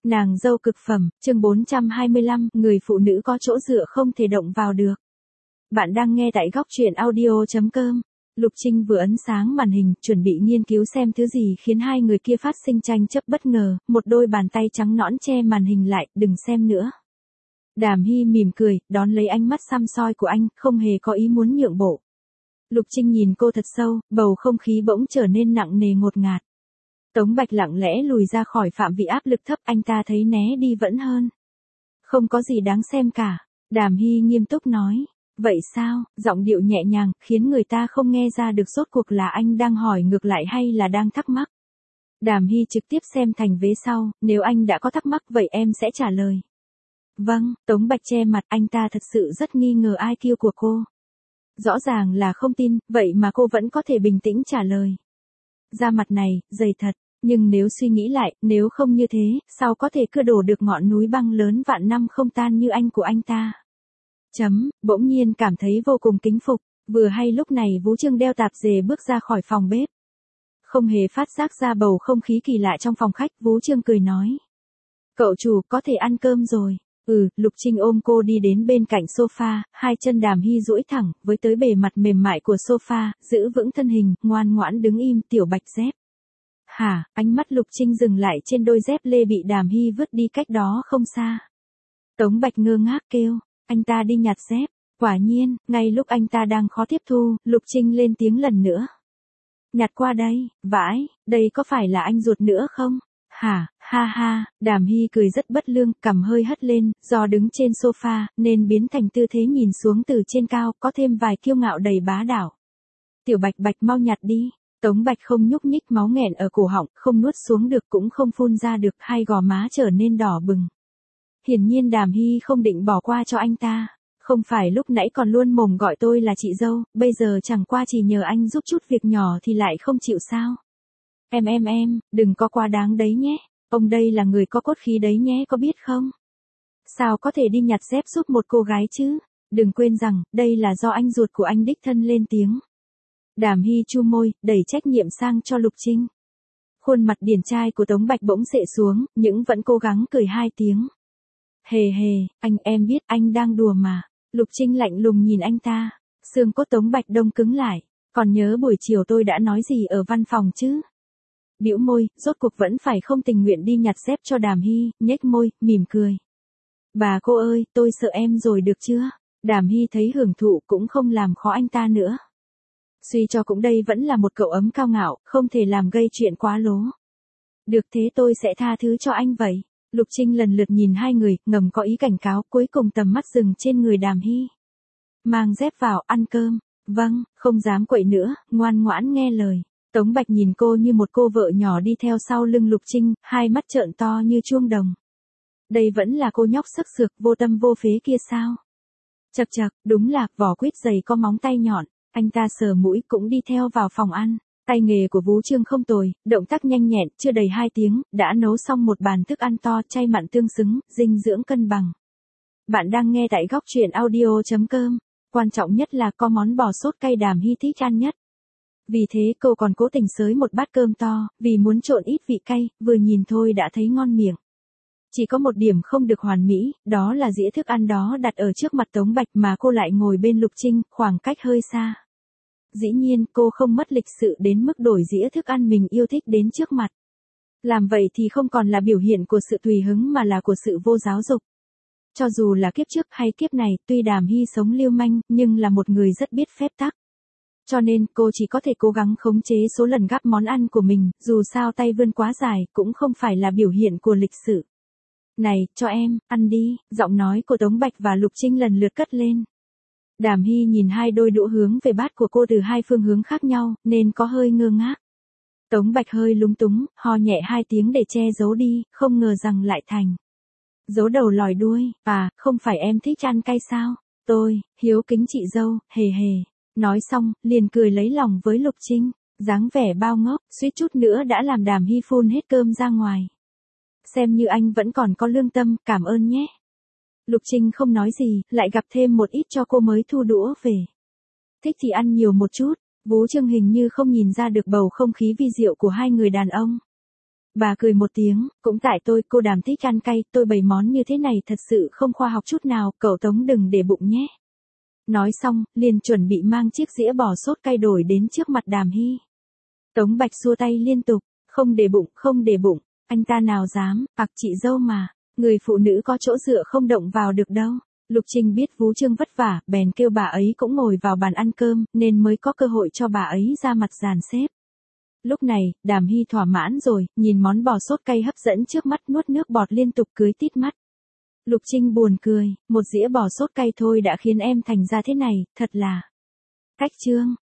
Nàng dâu cực phẩm, chương 425, người phụ nữ có chỗ dựa không thể động vào được. Bạn đang nghe tại góc truyện audio.com. Lục Trinh vừa ấn sáng màn hình, chuẩn bị nghiên cứu xem thứ gì khiến hai người kia phát sinh tranh chấp bất ngờ, một đôi bàn tay trắng nõn che màn hình lại, đừng xem nữa. Đàm Hy mỉm cười, đón lấy ánh mắt săm soi của anh, không hề có ý muốn nhượng bộ. Lục Trinh nhìn cô thật sâu, bầu không khí bỗng trở nên nặng nề ngột ngạt. Tống Bạch lặng lẽ lùi ra khỏi phạm vi áp lực thấp, anh ta thấy né đi vẫn hơn. Không có gì đáng xem cả, Đàm Hy nghiêm túc nói. Vậy sao, giọng điệu nhẹ nhàng, khiến người ta không nghe ra được rốt cuộc là anh đang hỏi ngược lại hay là đang thắc mắc. Đàm Hy trực tiếp xem thành vế sau, nếu anh đã có thắc mắc vậy em sẽ trả lời. Vâng, Tống Bạch che mặt, anh ta thật sự rất nghi ngờ IQ của cô. Rõ ràng là không tin, vậy mà cô vẫn có thể bình tĩnh trả lời. Da mặt này, dày thật, nhưng nếu suy nghĩ lại, nếu không như thế, sao có thể cưa đổ được ngọn núi băng lớn vạn năm không tan như anh của anh ta. Bỗng nhiên cảm thấy vô cùng kính phục, vừa hay lúc này Vũ Trương đeo tạp dề bước ra khỏi phòng bếp. Không hề phát giác ra bầu không khí kỳ lạ trong phòng khách, Vũ Trương cười nói. Cậu chủ, có thể ăn cơm rồi. Lục Trinh ôm cô đi đến bên cạnh sofa, hai chân Đàm Hy duỗi thẳng, với tới bề mặt mềm mại của sofa, giữ vững thân hình, ngoan ngoãn đứng im, tiểu Bạch dép. Hả, ánh mắt Lục Trinh dừng lại trên đôi dép lê bị Đàm Hy vứt đi cách đó không xa. Tống Bạch ngơ ngác kêu, anh ta đi nhặt dép. Quả nhiên, ngay lúc anh ta đang khó tiếp thu, Lục Trinh lên tiếng lần nữa. Nhặt qua đây, vãi, đây có phải là anh ruột nữa không? Hả, ha ha, Đàm Hy cười rất bất lương, cằm hơi hất lên, do đứng trên sofa, nên biến thành tư thế nhìn xuống từ trên cao, có thêm vài kiêu ngạo đầy bá đạo. Tiểu Bạch Bạch mau nhặt đi. Tống Bạch không nhúc nhích, máu nghẹn ở cổ họng, không nuốt xuống được cũng không phun ra được, hai gò má trở nên đỏ bừng. Hiển nhiên Đàm Hy không định bỏ qua cho anh ta. Không phải lúc nãy còn luôn mồm gọi tôi là chị dâu, bây giờ chẳng qua chỉ nhờ anh giúp chút việc nhỏ thì lại không chịu sao. Em, đừng có quá đáng đấy nhé. Ông đây là người có cốt khí đấy nhé, có biết không? Sao có thể đi nhặt dép giúp một cô gái chứ? Đừng quên rằng, đây là do anh ruột của anh đích thân lên tiếng. Đàm Hy chu môi, đẩy trách nhiệm sang cho Lục Trinh. Khuôn mặt điển trai của Tống Bạch bỗng xệ xuống, nhưng vẫn cố gắng cười hai tiếng. Hề, em biết anh đang đùa mà. Lục Trinh lạnh lùng nhìn anh ta. Xương cốt Tống Bạch đông cứng lại. Còn nhớ buổi chiều tôi đã nói gì ở văn phòng chứ? Bĩu môi, rốt cuộc vẫn phải không tình nguyện đi nhặt dép cho Đàm Hy, nhếch môi, mỉm cười. Bà cô ơi, tôi sợ em rồi được chưa? Đàm Hy thấy hưởng thụ cũng không làm khó anh ta nữa. Suy cho cũng đây vẫn là một cậu ấm cao ngạo, không thể làm gây chuyện quá lố. Được thế tôi sẽ tha thứ cho anh vậy. Lục Trinh lần lượt nhìn hai người, ngầm có ý cảnh cáo, cuối cùng tầm mắt dừng trên người Đàm Hy. Mang dép vào, ăn cơm. Vâng, không dám quậy nữa, ngoan ngoãn nghe lời. Tống Bạch nhìn cô như một cô vợ nhỏ đi theo sau lưng Lục Trinh, hai mắt trợn to như chuông đồng. Đây vẫn là cô nhóc sức sược, vô tâm vô phế kia sao? Chậc, đúng là, vỏ quýt dày có móng tay nhọn. Anh ta sờ mũi cũng đi theo vào phòng ăn. Tay nghề của Vũ Trương không tồi, động tác nhanh nhẹn, chưa đầy 2 tiếng, đã nấu xong một bàn thức ăn to, chay mặn tương xứng, dinh dưỡng cân bằng. Bạn đang nghe tại góc truyện audio.com. Quan trọng nhất là có món bò sốt cay Đàm Hy thích ăn nhất. Vì thế cô còn cố tình xới một bát cơm to, vì muốn trộn ít vị cay, vừa nhìn thôi đã thấy ngon miệng. Chỉ có một điểm không được hoàn mỹ, đó là dĩa thức ăn đó đặt ở trước mặt Tống Bạch mà cô lại ngồi bên Lục Trinh, khoảng cách hơi xa. Dĩ nhiên cô không mất lịch sự đến mức đổi dĩa thức ăn mình yêu thích đến trước mặt. Làm vậy thì không còn là biểu hiện của sự tùy hứng mà là của sự vô giáo dục. Cho dù là kiếp trước hay kiếp này, tuy Đàm Hy sống lưu manh, nhưng là một người rất biết phép tắc. Cho nên cô chỉ có thể cố gắng khống chế số lần gắp món ăn của mình, dù sao tay vươn quá dài cũng không phải là biểu hiện của lịch sự. Này, cho em, ăn đi, giọng nói của Tống Bạch và Lục Trinh lần lượt cất lên. Đàm Hy nhìn hai đôi đũa hướng về bát của cô từ hai phương hướng khác nhau, nên có hơi ngơ ngác. Tống Bạch hơi lúng túng, ho nhẹ 2 tiếng để che giấu đi, không ngờ rằng lại thành. Giấu đầu lòi đuôi, không phải em thích ăn cay sao? Tôi, hiếu kính chị dâu, hề. Nói xong, liền cười lấy lòng với Lục Trinh, dáng vẻ bao ngốc, suýt chút nữa đã làm Đàm Hy phun hết cơm ra ngoài. Xem như anh vẫn còn có lương tâm, cảm ơn nhé. Lục Trinh không nói gì, lại gặp thêm một ít cho cô mới thu đũa về. Thích thì ăn nhiều một chút, Vũ Trương hình như không nhìn ra được bầu không khí vi diệu của hai người đàn ông. Bà cười một tiếng, cũng tại tôi, cô Đàm thích ăn cay, tôi bày món như thế này thật sự không khoa học chút nào, cậu Tống đừng để bụng nhé. Nói xong, liền chuẩn bị mang chiếc dĩa bò sốt cay đổi đến trước mặt Đàm Hy. Tống Bạch xua tay liên tục, không để bụng, không để bụng, anh ta nào dám, chị dâu mà, người phụ nữ có chỗ dựa không động vào được đâu. Lục Trinh biết Vú Trương vất vả, bèn kêu bà ấy cũng ngồi vào bàn ăn cơm, nên mới có cơ hội cho bà ấy ra mặt dàn xếp. Lúc này, Đàm Hy thỏa mãn rồi, nhìn món bò sốt cay hấp dẫn trước mắt nuốt nước bọt liên tục cưới tít mắt. Lục Trinh buồn cười, một dĩa bò sốt cay thôi đã khiến em thành ra thế này, thật là cách trương.